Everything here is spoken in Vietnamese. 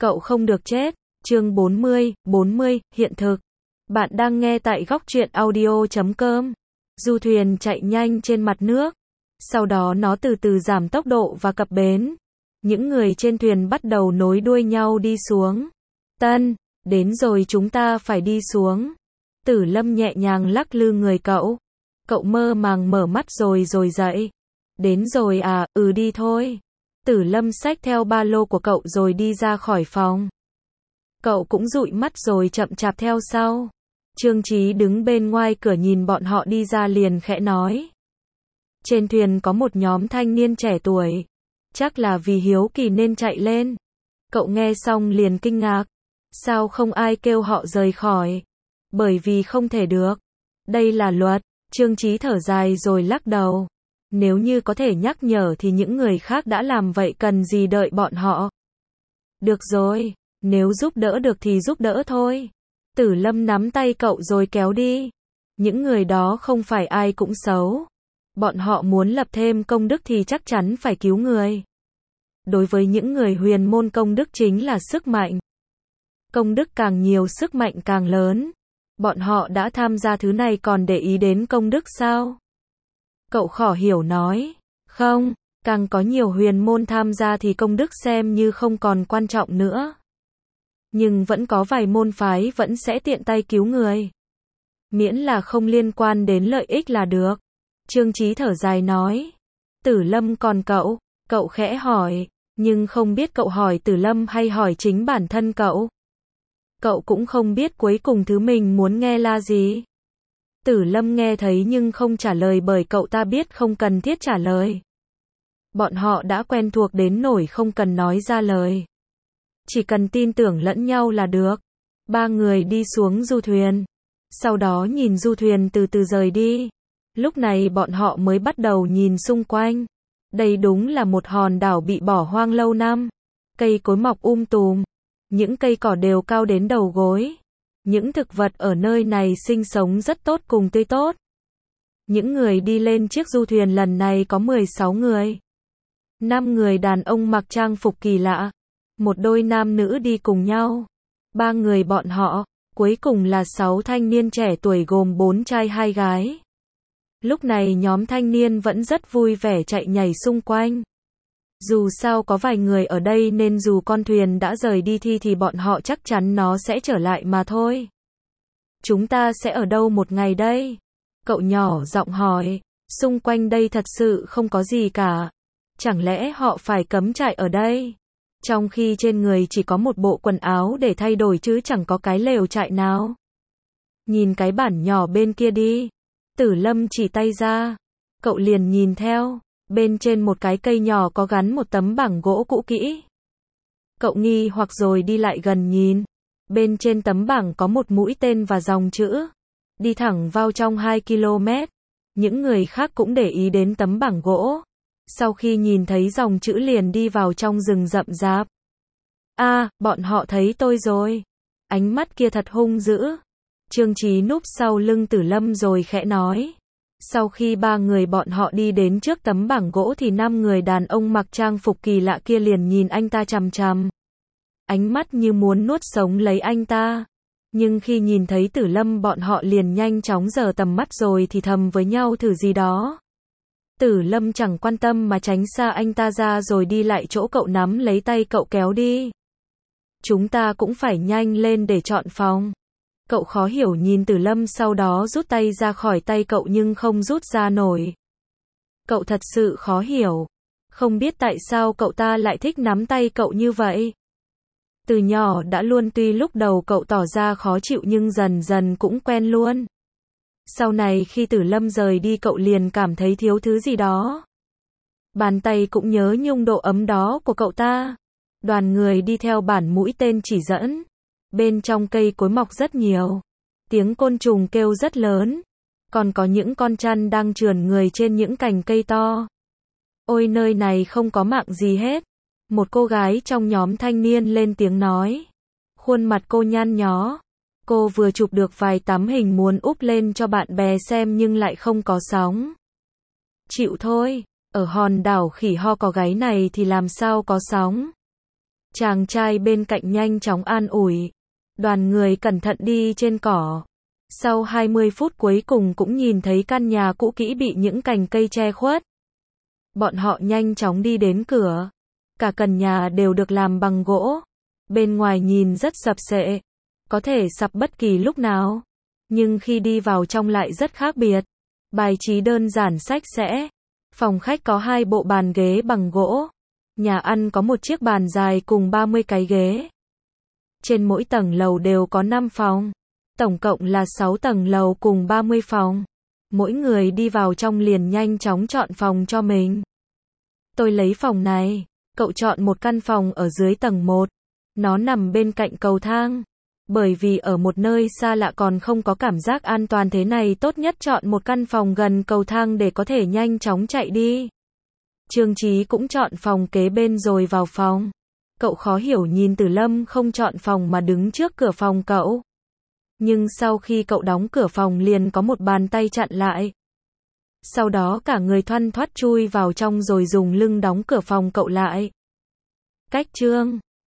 Cậu không được chết. Chương 40, hiện thực. Bạn đang nghe tại góc truyện audio.com. Du thuyền chạy nhanh trên mặt nước. Sau đó nó từ từ giảm tốc độ và cập bến. Những người trên thuyền bắt đầu nối đuôi nhau đi xuống. Tân, đến rồi, chúng ta phải đi xuống. Tử Lâm nhẹ nhàng lắc lư người cậu. Cậu mơ màng mở mắt rồi dậy. Đến rồi à, đi thôi. Tử Lâm xách theo ba lô của cậu rồi đi ra khỏi phòng. Cậu cũng dụi mắt rồi chậm chạp theo sau. Trương Chí đứng bên ngoài cửa nhìn bọn họ đi ra liền khẽ nói. Trên thuyền có một nhóm thanh niên trẻ tuổi. Chắc là vì hiếu kỳ nên chạy lên. Cậu nghe xong liền kinh ngạc. Sao không ai kêu họ rời khỏi? Bởi vì không thể được. Đây là luật. Trương Chí thở dài rồi lắc đầu. Nếu như có thể nhắc nhở thì những người khác đã làm vậy, cần gì đợi bọn họ. Được rồi, nếu giúp đỡ được thì giúp đỡ thôi. Tử Lâm nắm tay cậu rồi kéo đi. Những người đó không phải ai cũng xấu. Bọn họ muốn lập thêm công đức thì chắc chắn phải cứu người. Đối với những người huyền môn, công đức chính là sức mạnh. Công đức càng nhiều, sức mạnh càng lớn. Bọn họ đã tham gia thứ này còn để ý đến công đức sao? Cậu khó hiểu nói. Không, càng có nhiều huyền môn tham gia thì công đức xem như không còn quan trọng nữa. Nhưng vẫn có vài môn phái vẫn sẽ tiện tay cứu người. Miễn là không liên quan đến lợi ích là được. Trương Chí thở dài nói. Tử Lâm còn cậu? Cậu khẽ hỏi, nhưng không biết cậu hỏi Tử Lâm hay hỏi chính bản thân cậu. Cậu cũng không biết cuối cùng thứ mình muốn nghe là gì. Tử Lâm nghe thấy nhưng không trả lời bởi cậu ta biết không cần thiết trả lời. Bọn họ đã quen thuộc đến nỗi không cần nói ra lời. Chỉ cần tin tưởng lẫn nhau là được. Ba người đi xuống du thuyền. Sau đó nhìn du thuyền từ từ rời đi. Lúc này bọn họ mới bắt đầu nhìn xung quanh. Đây đúng là một hòn đảo bị bỏ hoang lâu năm. Cây cối mọc tùm. Những cây cỏ đều cao đến đầu gối. Những thực vật ở nơi này sinh sống rất tốt cùng tươi tốt. Những người đi lên chiếc du thuyền lần này có 16 người. 5 người đàn ông mặc trang phục kỳ lạ. Một đôi nam nữ đi cùng nhau. 3 người bọn họ. Cuối cùng là 6 thanh niên trẻ tuổi gồm 4 trai 2 gái. Lúc này nhóm thanh niên vẫn rất vui vẻ chạy nhảy xung quanh. Dù sao có vài người ở đây nên dù con thuyền đã rời đi thì bọn họ chắc chắn nó sẽ trở lại mà thôi. Chúng ta sẽ ở đâu một ngày đây? Cậu nhỏ giọng hỏi. Xung quanh đây thật sự không có gì cả. Chẳng lẽ họ phải cắm trại ở đây? Trong khi trên người chỉ có một bộ quần áo để thay đổi chứ chẳng có cái lều trại nào. Nhìn cái bản nhỏ bên kia đi. Tử Lâm chỉ tay ra. Cậu liền nhìn theo. Bên trên một cái cây nhỏ có gắn một tấm bảng gỗ cũ kỹ. Cậu nghi hoặc rồi đi lại gần nhìn. Bên trên tấm bảng có một mũi tên và dòng chữ. Đi thẳng vào trong 2 km. Những người khác cũng để ý đến tấm bảng gỗ. Sau khi nhìn thấy dòng chữ liền đi vào trong rừng rậm rạp. Bọn họ thấy tôi rồi. Ánh mắt kia thật hung dữ. Trương Chí núp sau lưng Tử Lâm rồi khẽ nói. Sau khi 3 người bọn họ đi đến trước tấm bảng gỗ thì 5 người đàn ông mặc trang phục kỳ lạ kia liền nhìn anh ta chằm chằm. Ánh mắt như muốn nuốt sống lấy anh ta. Nhưng khi nhìn thấy Tử Lâm bọn họ liền nhanh chóng giở tầm mắt rồi thì thầm với nhau thử gì đó. Tử Lâm chẳng quan tâm mà tránh xa anh ta ra rồi đi lại chỗ cậu, nắm lấy tay cậu kéo đi. Chúng ta cũng phải nhanh lên để chọn phòng. Cậu khó hiểu nhìn Tử Lâm sau đó rút tay ra khỏi tay cậu nhưng không rút ra nổi. Cậu thật sự khó hiểu. Không biết tại sao cậu ta lại thích nắm tay cậu như vậy. Từ nhỏ đã luôn, tuy lúc đầu cậu tỏ ra khó chịu nhưng dần dần cũng quen luôn. Sau này khi Tử Lâm rời đi cậu liền cảm thấy thiếu thứ gì đó. Bàn tay cũng nhớ nhung độ ấm đó của cậu ta. Đoàn người đi theo bản mũi tên chỉ dẫn. Bên trong cây cối mọc rất nhiều. Tiếng côn trùng kêu rất lớn. Còn có những con trăn đang trườn người trên những cành cây to. Ôi, nơi này không có mạng gì hết. Một cô gái trong nhóm thanh niên lên tiếng nói. Khuôn mặt cô nhăn nhó. Cô vừa chụp được vài tấm hình muốn úp lên cho bạn bè xem nhưng lại không có sóng. Chịu thôi, ở hòn đảo khỉ ho có gáy này thì làm sao có sóng. Chàng trai bên cạnh nhanh chóng an ủi. Đoàn người cẩn thận đi trên cỏ. Sau 20 phút cuối cùng cũng nhìn thấy căn nhà cũ kỹ bị những cành cây che khuất. Bọn họ nhanh chóng đi đến cửa. Cả căn nhà đều được làm bằng gỗ. Bên ngoài nhìn rất sập sệ. Có thể sập bất kỳ lúc nào. Nhưng khi đi vào trong lại rất khác biệt. Bài trí đơn giản sạch sẽ. Phòng khách có 2 bộ bàn ghế bằng gỗ. Nhà ăn có một chiếc bàn dài cùng 30 cái ghế. Trên mỗi tầng lầu đều có 5 phòng. Tổng cộng là 6 tầng lầu cùng 30 phòng. Mỗi người đi vào trong liền nhanh chóng chọn phòng cho mình. Tôi lấy phòng này. Cậu chọn một căn phòng ở dưới tầng 1. Nó nằm bên cạnh cầu thang. Bởi vì ở một nơi xa lạ còn không có cảm giác an toàn thế này, tốt nhất chọn một căn phòng gần cầu thang để có thể nhanh chóng chạy đi. Trương Chí cũng chọn phòng kế bên rồi vào phòng. Cậu khó hiểu nhìn Tử Lâm không chọn phòng mà đứng trước cửa phòng cậu. Nhưng sau khi cậu đóng cửa phòng liền có một bàn tay chặn lại. Sau đó cả người thoăn thoắt chui vào trong rồi dùng lưng đóng cửa phòng cậu lại. Cách chương